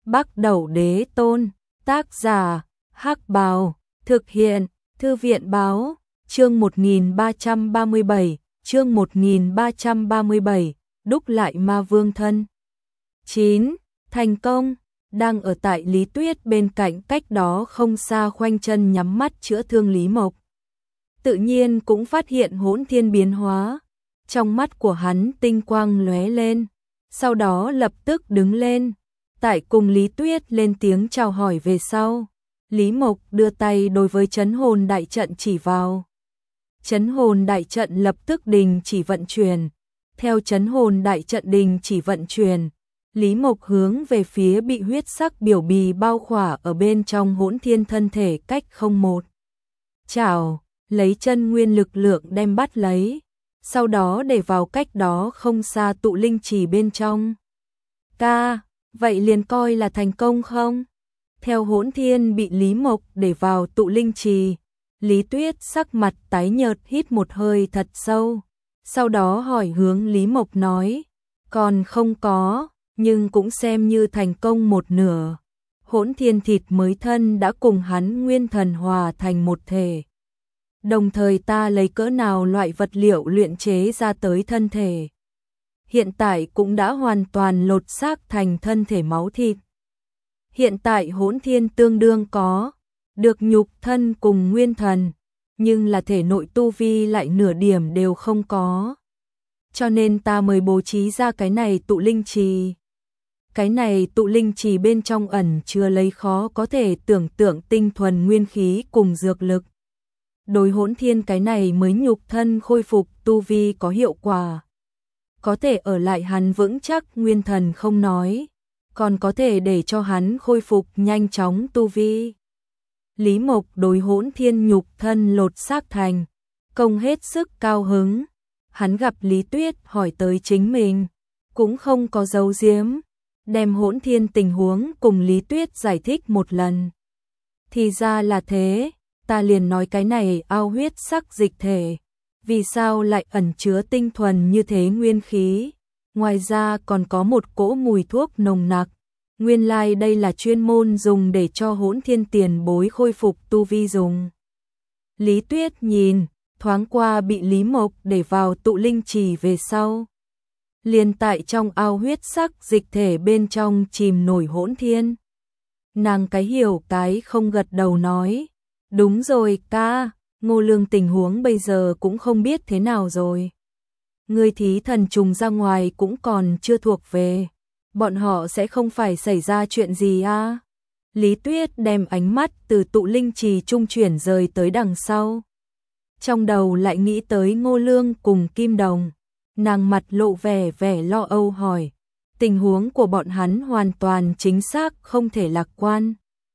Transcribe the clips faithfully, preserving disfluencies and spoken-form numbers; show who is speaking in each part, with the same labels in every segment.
Speaker 1: Bắc Đẩu Đế Tôn, tác giả, Hắc Bào, thực hiện, Thư viện báo, chương một nghìn ba trăm ba mươi bảy, chương một nghìn ba trăm ba mươi bảy, đúc lại ma vương thân. chín. Thành công, đang ở tại Lý Tuyết bên cạnh cách đó không xa khoanh chân nhắm mắt chữa thương Lý Mộc. Tự nhiên cũng phát hiện hỗn thiên biến hóa, trong mắt của hắn tinh quang lóe lên, sau đó lập tức đứng lên, tại cùng Lý Tuyết lên tiếng chào hỏi về sau. Lý Mộc đưa tay đối với chấn hồn đại trận chỉ vào. Chấn hồn đại trận lập tức đình chỉ vận chuyển. Theo chấn hồn đại trận đình chỉ vận chuyển, Lý Mộc hướng về phía bị huyết sắc biểu bì bao khỏa ở bên trong hỗn thiên thân thể cách không một. Chào, lấy chân nguyên lực lượng đem bắt lấy, sau đó để vào cách đó không xa tụ linh trì bên trong. Ca, vậy liền coi là thành công không? Theo hỗn thiên bị Lý Mộc để vào tụ linh trì, Lý Tuyết sắc mặt tái nhợt hít một hơi thật sâu, sau đó hỏi hướng Lý Mộc nói, còn không có, nhưng cũng xem như thành công một nửa. Hỗn thiên thịt mới thân đã cùng hắn nguyên thần hòa thành một thể. Đồng thời ta lấy cỡ nào loại vật liệu luyện chế ra tới thân thể. Hiện tại cũng đã hoàn toàn lột xác thành thân thể máu thịt. Hiện tại hỗn thiên tương đương có được nhục thân cùng nguyên thần, nhưng là thể nội tu vi lại nửa điểm đều không có. Cho nên ta mới bố trí ra cái này tụ linh trì. Cái này tụ linh trì bên trong ẩn chứa lấy khó có thể tưởng tượng tinh thuần nguyên khí cùng dược lực. Đối hỗn thiên cái này mới nhục thân khôi phục tu vi có hiệu quả. Có thể ở lại hắn vững chắc nguyên thần không nói, còn có thể để cho hắn khôi phục nhanh chóng tu vi. Lý Mộc đối hỗn thiên nhục thân lột xác thành công hết sức cao hứng. Hắn gặp Lý Tuyết hỏi tới chính mình, cũng không có giấu giếm, đem hỗn thiên tình huống cùng Lý Tuyết giải thích một lần. Thì ra là thế, ta liền nói cái này ao huyết sắc dịch thể, vì sao lại ẩn chứa tinh thuần như thế nguyên khí, ngoài ra còn có một cỗ mùi thuốc nồng nặc. Nguyên lai like đây là chuyên môn dùng để cho hỗn thiên tiền bối khôi phục tu vi dùng. Lý Tuyết nhìn, thoáng qua bị Lý Mộc để vào tụ linh trì về sau. Liền tại trong ao huyết sắc dịch thể bên trong chìm nổi hỗn thiên. Nàng cái hiểu cái không gật đầu nói, đúng rồi ca, Ngô Lương tình huống bây giờ cũng không biết thế nào rồi. Người thí thần trùng ra ngoài cũng còn chưa thuộc về. Bọn họ sẽ không phải xảy ra chuyện gì à? Lý Tuyết đem ánh mắt từ tụ linh trì trung chuyển rời tới đằng sau. Trong đầu lại nghĩ tới Ngô Lương cùng Kim Đồng. Nàng mặt lộ vẻ vẻ lo âu hỏi. Tình huống của bọn hắn hoàn toàn chính xác không thể lạc quan.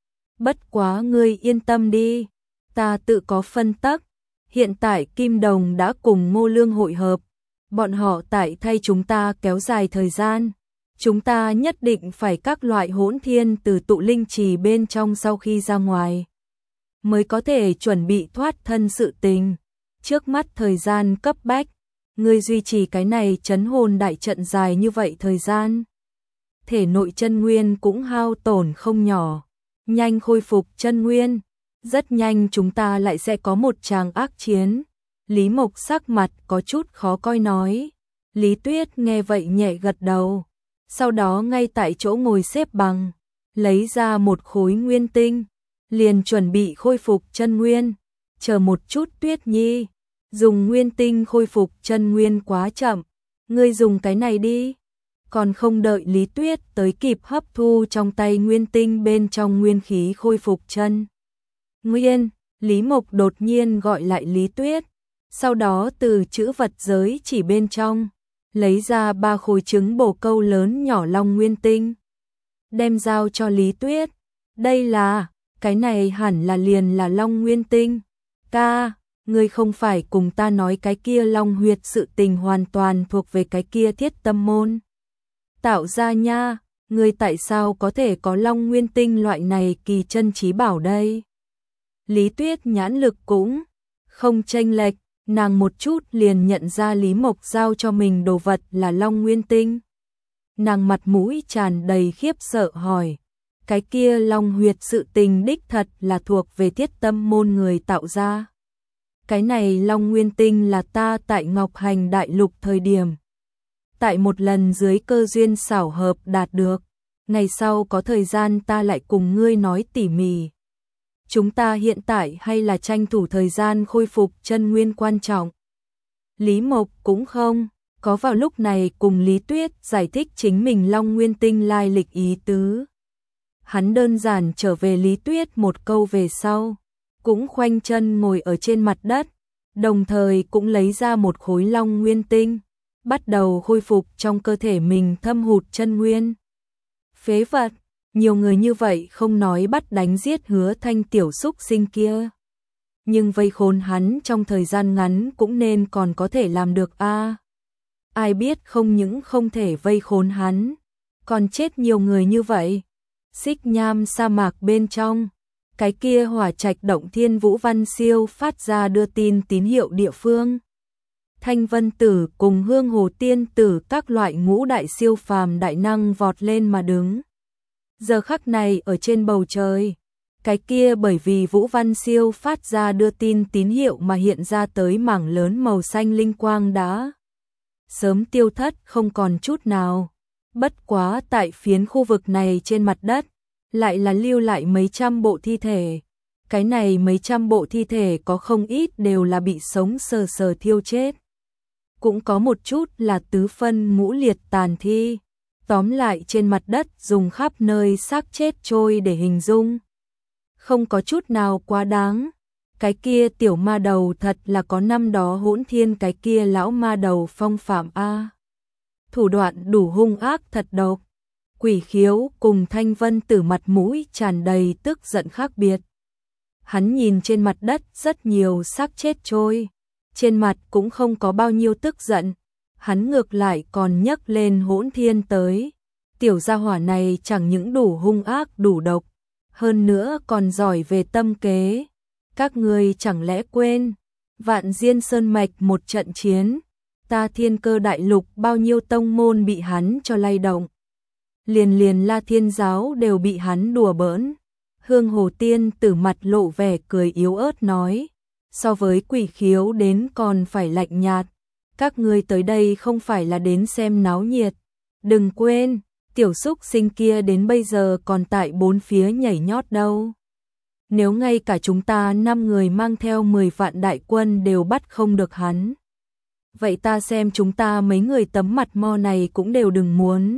Speaker 1: Bất quá ngươi yên tâm đi. Ta tự có phân tắc. Hiện tại Kim Đồng đã cùng Ngô Lương hội hợp. Bọn họ tại thay chúng ta kéo dài thời gian. Chúng ta nhất định phải các loại hỗn thiên từ tụ linh trì bên trong sau khi ra ngoài, mới có thể chuẩn bị thoát thân sự tình. Trước mắt thời gian cấp bách, ngươi duy trì cái này trấn hồn đại trận dài như vậy thời gian. Thể nội chân nguyên cũng hao tổn không nhỏ, nhanh khôi phục chân nguyên. Rất nhanh chúng ta lại sẽ có một tràng ác chiến. Lý Mộc sắc mặt có chút khó coi nói. Lý Tuyết nghe vậy nhẹ gật đầu. Sau đó ngay tại chỗ ngồi xếp bằng, lấy ra một khối nguyên tinh, liền chuẩn bị khôi phục chân nguyên. Chờ một chút Tuyết Nhi, dùng nguyên tinh khôi phục chân nguyên quá chậm, ngươi dùng cái này đi. Còn không đợi Lý Tuyết tới kịp hấp thu trong tay nguyên tinh bên trong nguyên khí khôi phục chân nguyên, Lý Mộc đột nhiên gọi lại Lý Tuyết, sau đó từ chữ vật giới chỉ bên trong lấy ra ba khối trứng bồ câu lớn nhỏ long nguyên tinh, đem giao cho Lý Tuyết. Đây là, cái này hẳn là liền là long nguyên tinh. Ca, ngươi không phải cùng ta nói cái kia long huyệt sự tình hoàn toàn thuộc về cái kia Thiết Tâm môn tạo ra nha, ngươi tại sao có thể có long nguyên tinh loại này kỳ chân trí bảo đây? Lý Tuyết nhãn lực cũng không chênh lệch. Nàng một chút liền nhận ra Lý Mộc giao cho mình đồ vật là long nguyên tinh. Nàng mặt mũi tràn đầy khiếp sợ hỏi, cái kia long huyệt sự tình đích thật là thuộc về Thiết Tâm môn người tạo ra. Cái này Long Nguyên Tinh là ta tại Ngọc Hành Đại Lục thời điểm. Tại một lần dưới cơ duyên xảo hợp đạt được. Ngày sau có thời gian ta lại cùng ngươi nói tỉ mỉ. Chúng ta hiện tại hay là tranh thủ thời gian khôi phục chân nguyên quan trọng. Lý Mộc cũng không có vào lúc này cùng Lý Tuyết giải thích chính mình Long Nguyên Tinh lai lịch ý tứ. Hắn đơn giản trở về Lý Tuyết một câu về sau, cũng khoanh chân ngồi ở trên mặt đất, đồng thời cũng lấy ra một khối Long Nguyên Tinh, bắt đầu khôi phục trong cơ thể mình thâm hụt chân nguyên. Phế vật, nhiều người như vậy không nói bắt đánh giết Hứa Thanh tiểu xúc sinh kia. Nhưng vây khốn hắn trong thời gian ngắn cũng nên còn có thể làm được a. À, ai biết không những không thể vây khốn hắn, còn chết nhiều người như vậy. Xích Nham sa mạc bên trong, cái kia hỏa trạch động Thiên Vũ Văn Siêu phát ra đưa tin tín hiệu địa phương. Thanh Vân Tử cùng Hương Hồ Tiên Tử các loại ngũ đại siêu phàm đại năng vọt lên mà đứng. Giờ khắc này ở trên bầu trời, cái kia bởi vì Vũ Văn Siêu phát ra đưa tin tín hiệu mà hiện ra tới mảng lớn màu xanh linh quang đã sớm tiêu thất không còn chút nào. Bất quá tại phiến khu vực này trên mặt đất, lại là lưu lại mấy trăm bộ thi thể. Cái này mấy trăm bộ thi thể có không ít đều là bị sống sờ sờ thiêu chết. Cũng có một chút là tứ phân ngũ liệt tàn thi. Tóm lại trên mặt đất dùng khắp nơi xác chết trôi để hình dung. Không có chút nào quá đáng. Cái kia tiểu ma đầu thật là có năm đó Hỗn Thiên cái kia lão ma đầu phong phạm a. Thủ đoạn đủ hung ác thật độc. Quỷ Khiếu cùng Thanh Vân Tử mặt mũi tràn đầy tức giận khác biệt. Hắn nhìn trên mặt đất rất nhiều xác chết trôi, trên mặt cũng không có bao nhiêu tức giận, hắn ngược lại còn nhấc lên Hỗn Thiên tới. Tiểu gia hỏa này chẳng những đủ hung ác đủ độc, hơn nữa còn giỏi về tâm kế. Các ngươi chẳng lẽ quên, Vạn Diên Sơn mạch một trận chiến, ta Thiên Cơ Đại Lục bao nhiêu tông môn bị hắn cho lay động. Liền liền La Thiên Giáo đều bị hắn đùa bỡn. Hương Hồ Tiên Tử mặt lộ vẻ cười yếu ớt nói, so với Quỷ Khiếu đến còn phải lạnh nhạt. Các ngươi tới đây không phải là đến xem náo nhiệt. Đừng quên, tiểu xúc sinh kia đến bây giờ còn tại bốn phía nhảy nhót đâu. Nếu ngay cả chúng ta năm người mang theo mười vạn đại quân đều bắt không được hắn, vậy ta xem chúng ta mấy người tấm mặt mo này cũng đều đừng muốn.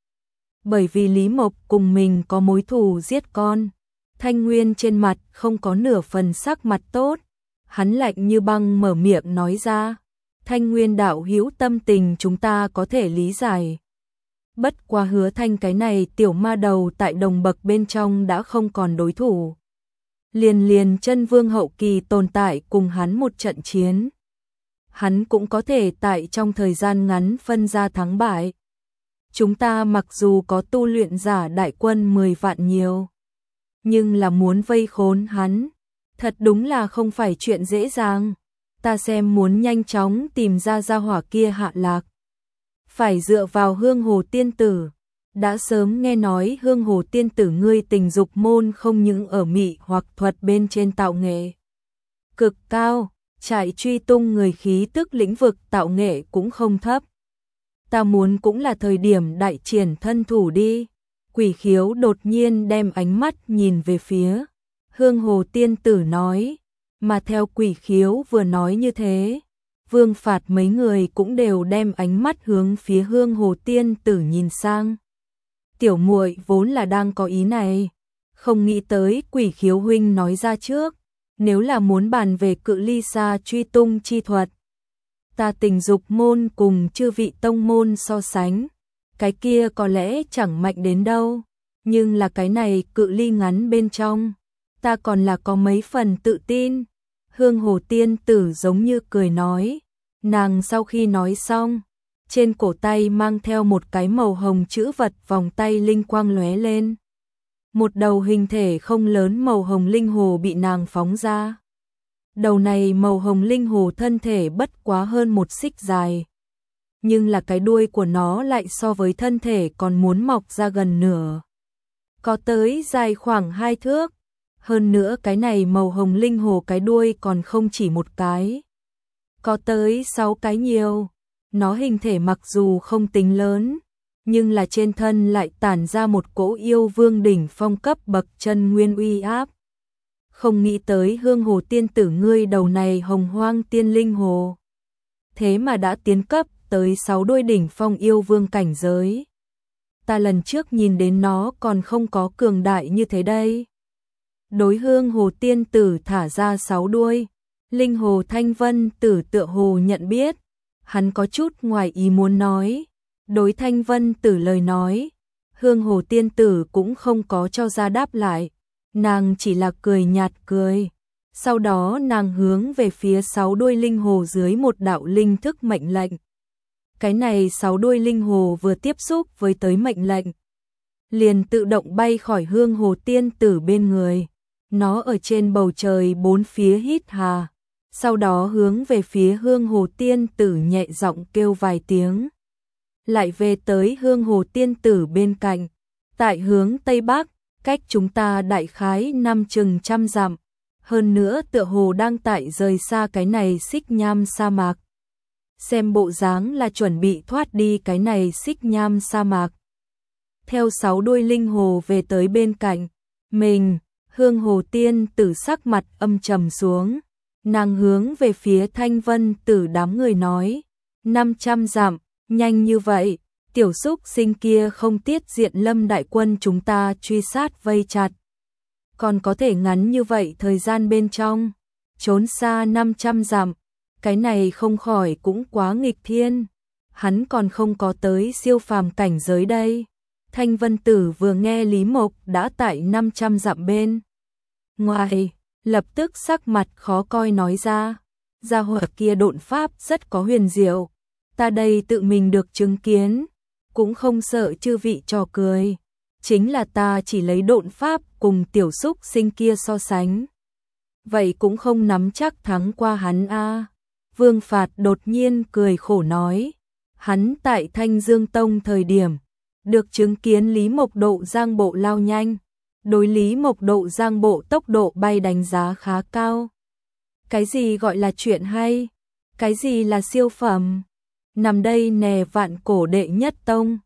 Speaker 1: Bởi vì Lý Mộc cùng mình có mối thù giết con, Thanh Nguyên trên mặt không có nửa phần sắc mặt tốt. Hắn lạnh như băng mở miệng nói ra, Thanh Nguyên đạo hữu tâm tình chúng ta có thể lý giải. Bất quá Hứa Thanh cái này tiểu ma đầu tại đồng bậc bên trong đã không còn đối thủ. Liền liền chân vương hậu kỳ tồn tại cùng hắn một trận chiến, hắn cũng có thể tại trong thời gian ngắn phân ra thắng bại. Chúng ta mặc dù có tu luyện giả đại quân mười vạn nhiều, nhưng là muốn vây khốn hắn, thật đúng là không phải chuyện dễ dàng. Ta xem muốn nhanh chóng tìm ra gia hỏa kia hạ lạc, phải dựa vào Hương Hồ Tiên Tử. Đã sớm nghe nói Hương Hồ Tiên Tử ngươi tình dục môn không những ở mị hoặc thuật bên trên tạo nghệ cực cao, trải truy tung người khí tức lĩnh vực tạo nghệ cũng không thấp. Ta muốn cũng là thời điểm đại triển thân thủ đi. Quỷ Khiếu đột nhiên đem ánh mắt nhìn về phía Hương Hồ Tiên Tử nói, mà theo Quỷ Khiếu vừa nói như thế, Vương Phạt mấy người cũng đều đem ánh mắt hướng phía Hương Hồ Tiên Tử nhìn sang. Tiểu muội vốn là đang có ý này, không nghĩ tới Quỷ Khiếu huynh nói ra trước. Nếu là muốn bàn về cự ly xa truy tung chi thuật, ta tình dục môn cùng chư vị tông môn so sánh, cái kia có lẽ chẳng mạnh đến đâu, nhưng là cái này cự ly ngắn bên trong, ta còn là có mấy phần tự tin. Hương Hồ Tiên Tử giống như cười nói, nàng sau khi nói xong, trên cổ tay mang theo một cái màu hồng chữ vật vòng tay linh quang lóe lên. Một đầu hình thể không lớn màu hồng linh hồ bị nàng phóng ra. Đầu này màu hồng linh hồ thân thể bất quá hơn một xích dài, nhưng là cái đuôi của nó lại so với thân thể còn muốn mọc ra gần nửa. có tới dài khoảng hai thước. Hơn nữa cái này màu hồng linh hồ cái đuôi còn không chỉ một cái, có tới sáu cái nhiều. Nó hình thể mặc dù không tính lớn, nhưng là trên thân lại tản ra một cỗ yêu vương đỉnh phong cấp bậc chân nguyên uy áp. Không nghĩ tới Hương Hồ tiên tử ngươi đầu này hồng hoang tiên linh hồ, thế mà đã tiến cấp tới sáu đôi đỉnh phong yêu vương cảnh giới. Ta lần trước nhìn đến nó còn không có cường đại như thế đây. Đối Hương Hồ tiên tử thả ra sáu đuôi, linh hồ Thanh Vân tử tựa hồ nhận biết, hắn có chút ngoài ý muốn nói. Đối Thanh Vân tử lời nói, Hương Hồ tiên tử cũng không có cho ra đáp lại, nàng chỉ là cười nhạt cười. Sau đó nàng hướng về phía sáu đuôi linh hồ dưới một đạo linh thức mệnh lệnh. Cái này sáu đuôi linh hồ vừa tiếp xúc với tới mệnh lệnh, liền tự động bay khỏi Hương Hồ tiên tử bên người. Nó ở trên bầu trời bốn phía hít hà, sau đó hướng về phía Hương Hồ tiên tử nhẹ giọng kêu vài tiếng. Lại về tới Hương Hồ tiên tử bên cạnh, tại hướng Tây Bắc, cách chúng ta đại khái năm chừng trăm dặm. Hơn nữa tựa hồ đang tại rời xa cái này xích nham sa mạc. Xem bộ dáng là chuẩn bị thoát đi cái này xích nham sa mạc. Theo sáu đuôi linh hồ về tới bên cạnh mình, Hương Hồ tiên tử sắc mặt âm trầm xuống. Nàng hướng về phía Thanh Vân tử đám người nói, năm trăm dặm, nhanh như vậy, tiểu xúc sinh kia không tiết diện Lâm đại quân chúng ta truy sát vây chặt. Còn có thể ngắn như vậy thời gian bên trong, trốn xa năm trăm dặm, cái này không khỏi cũng quá nghịch thiên. Hắn còn không có tới siêu phàm cảnh giới đây. Thanh Vân tử vừa nghe Lý Mộc đã tại năm trăm dặm bên ngoài, lập tức sắc mặt khó coi nói ra, gia hỏa kia độn pháp rất có huyền diệu, ta đây tự mình được chứng kiến, cũng không sợ chư vị trò cười, chính là ta chỉ lấy độn pháp cùng tiểu xúc sinh kia so sánh, vậy cũng không nắm chắc thắng qua hắn a. Vương Phạt đột nhiên cười khổ nói, hắn tại Thanh Dương Tông thời điểm, được chứng kiến Lý Mộc độ giang bộ lao nhanh, đối Lý Mộc độ giang bộ tốc độ bay đánh giá khá cao. Cái gì gọi là chuyện hay? Cái gì là siêu phẩm? Nằm đây nè vạn cổ đệ nhất tông,